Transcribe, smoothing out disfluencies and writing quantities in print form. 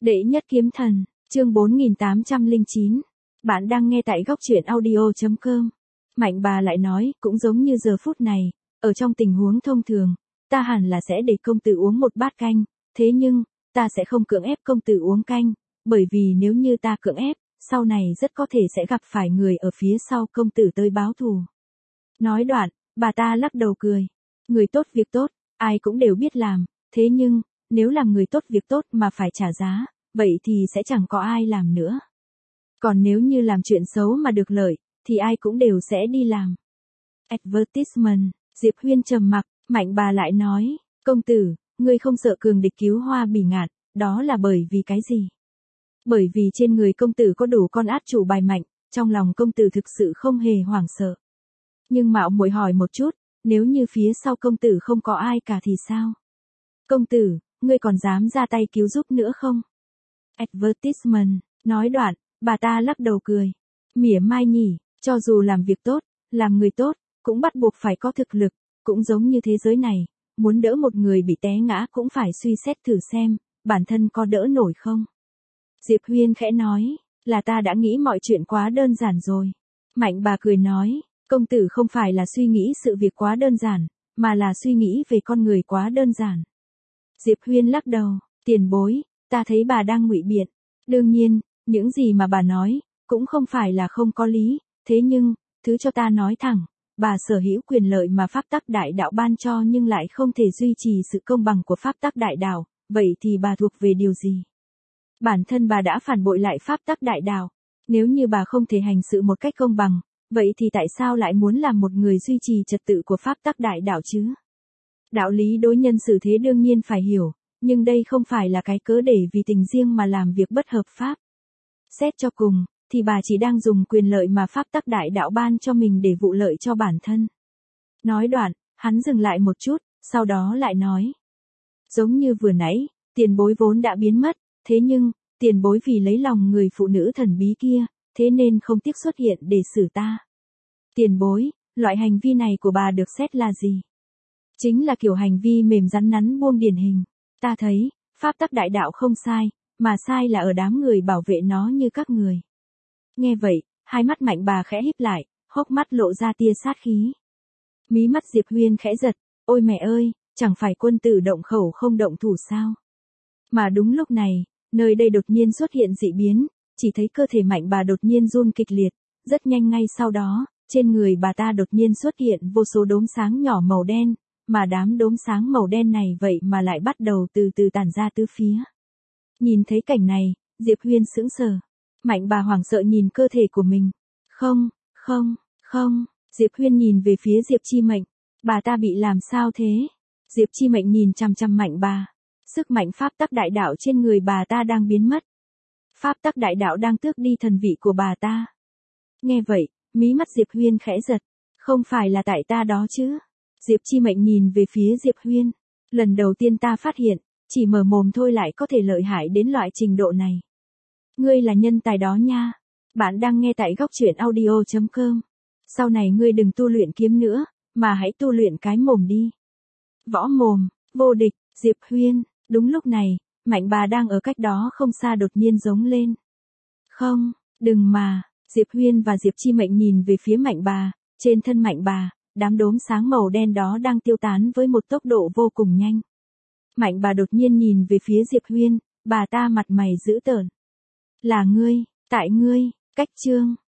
Đệ nhất kiếm thần, chương 4809. Bạn đang nghe tại góc truyện audio.com. Mạnh bà lại nói, cũng giống như giờ phút này, ở trong tình huống thông thường, ta hẳn là sẽ để công tử uống một bát canh, thế nhưng, ta sẽ không cưỡng ép công tử uống canh, bởi vì nếu như ta cưỡng ép, sau này rất có thể sẽ gặp phải người ở phía sau công tử tới báo thù. Nói đoạn, bà ta lắc đầu cười. Người tốt việc tốt, ai cũng đều biết làm, thế nhưng, nếu làm người tốt việc tốt mà phải trả giá, vậy thì sẽ chẳng có ai làm nữa. Còn nếu như làm chuyện xấu mà được lợi, thì ai cũng đều sẽ đi làm. Advertisement, Diệp Huyên trầm mặc, Mạnh bà lại nói, công tử, ngươi không sợ cường địch cứu Hoa Bỉ Ngạn, đó là bởi vì cái gì? Bởi vì trên người công tử có đủ con át chủ bài mạnh, trong lòng công tử thực sự không hề hoảng sợ. Nhưng mạo muội hỏi một chút, nếu như phía sau công tử không có ai cả thì sao? Công tử, ngươi còn dám ra tay cứu giúp nữa không? Advertisement, nói đoạn, bà ta lắc đầu cười. Mỉa mai nhỉ, cho dù làm việc tốt, làm người tốt, cũng bắt buộc phải có thực lực, cũng giống như thế giới này, muốn đỡ một người bị té ngã cũng phải suy xét thử xem, bản thân có đỡ nổi không? Diệp Huyên khẽ nói, là ta đã nghĩ mọi chuyện quá đơn giản rồi. Mạnh bà cười nói, công tử không phải là suy nghĩ sự việc quá đơn giản, mà là suy nghĩ về con người quá đơn giản. Diệp Huyên lắc đầu, tiền bối, ta thấy bà đang ngụy biện. Đương nhiên, những gì mà bà nói, cũng không phải là không có lý, thế nhưng, thứ cho ta nói thẳng, bà sở hữu quyền lợi mà pháp tắc đại đạo ban cho nhưng lại không thể duy trì sự công bằng của pháp tắc đại đạo, vậy thì bà thuộc về điều gì? Bản thân bà đã phản bội lại pháp tắc đại đạo, nếu như bà không thể hành sự một cách công bằng, vậy thì tại sao lại muốn làm một người duy trì trật tự của pháp tắc đại đạo chứ? Đạo lý đối nhân xử thế đương nhiên phải hiểu, nhưng đây không phải là cái cớ để vì tình riêng mà làm việc bất hợp pháp. Xét cho cùng, thì bà chỉ đang dùng quyền lợi mà pháp tắc đại đạo ban cho mình để vụ lợi cho bản thân. Nói đoạn, hắn dừng lại một chút, sau đó lại nói. Giống như vừa nãy, tiền bối vốn đã biến mất, thế nhưng, tiền bối vì lấy lòng người phụ nữ thần bí kia, thế nên không tiếc xuất hiện để xử ta. Tiền bối, loại hành vi này của bà được xét là gì? Chính là kiểu hành vi mềm rắn nắn buông điển hình. Ta thấy, pháp tắc đại đạo không sai, mà sai là ở đám người bảo vệ nó như các người. Nghe vậy, hai mắt Mạnh bà khẽ híp lại, hốc mắt lộ ra tia sát khí. Mí mắt Diệp Huyên khẽ giật, ôi mẹ ơi, chẳng phải quân tử động khẩu không động thủ sao? Mà đúng lúc này, nơi đây đột nhiên xuất hiện dị biến, chỉ thấy cơ thể Mạnh bà đột nhiên run kịch liệt, rất nhanh ngay sau đó, trên người bà ta đột nhiên xuất hiện vô số đốm sáng nhỏ màu đen, mà đám đốm sáng màu đen này vậy mà lại bắt đầu từ từ tản ra tứ phía. Nhìn thấy cảnh này, Diệp Huyên sững sờ. Mạnh bà hoảng sợ nhìn cơ thể của mình. Không. Diệp Huyên nhìn về phía Diệp Chi Mệnh. Bà ta bị làm sao thế? Diệp Chi Mệnh nhìn chằm chằm Mạnh bà. Sức mạnh pháp tắc đại đạo trên người bà ta đang biến mất. Pháp tắc đại đạo đang tước đi thần vị của bà ta. Nghe vậy, mí mắt Diệp Huyên khẽ giật. Không phải là tại ta đó chứ? Diệp Chi Mệnh nhìn về phía Diệp Huyên. Lần đầu tiên ta phát hiện, chỉ mở mồm thôi lại có thể lợi hại đến loại trình độ này. Ngươi là nhân tài đó nha. Bạn đang nghe tại góc truyện audio.com. Sau này ngươi đừng tu luyện kiếm nữa, mà hãy tu luyện cái mồm đi. Võ mồm, vô địch, Diệp Huyên. Đúng lúc này, Mạnh bà đang ở cách đó không xa đột nhiên giống lên. Không, đừng mà. Diệp Huyên và Diệp Chi Mệnh nhìn về phía Mạnh bà. Trên thân Mạnh bà, đám đốm sáng màu đen đó đang tiêu tán với một tốc độ vô cùng nhanh. Mạnh bà đột nhiên nhìn về phía Diệp Huyên, bà ta mặt mày dữ tợn. Là ngươi, tại ngươi, cách chương.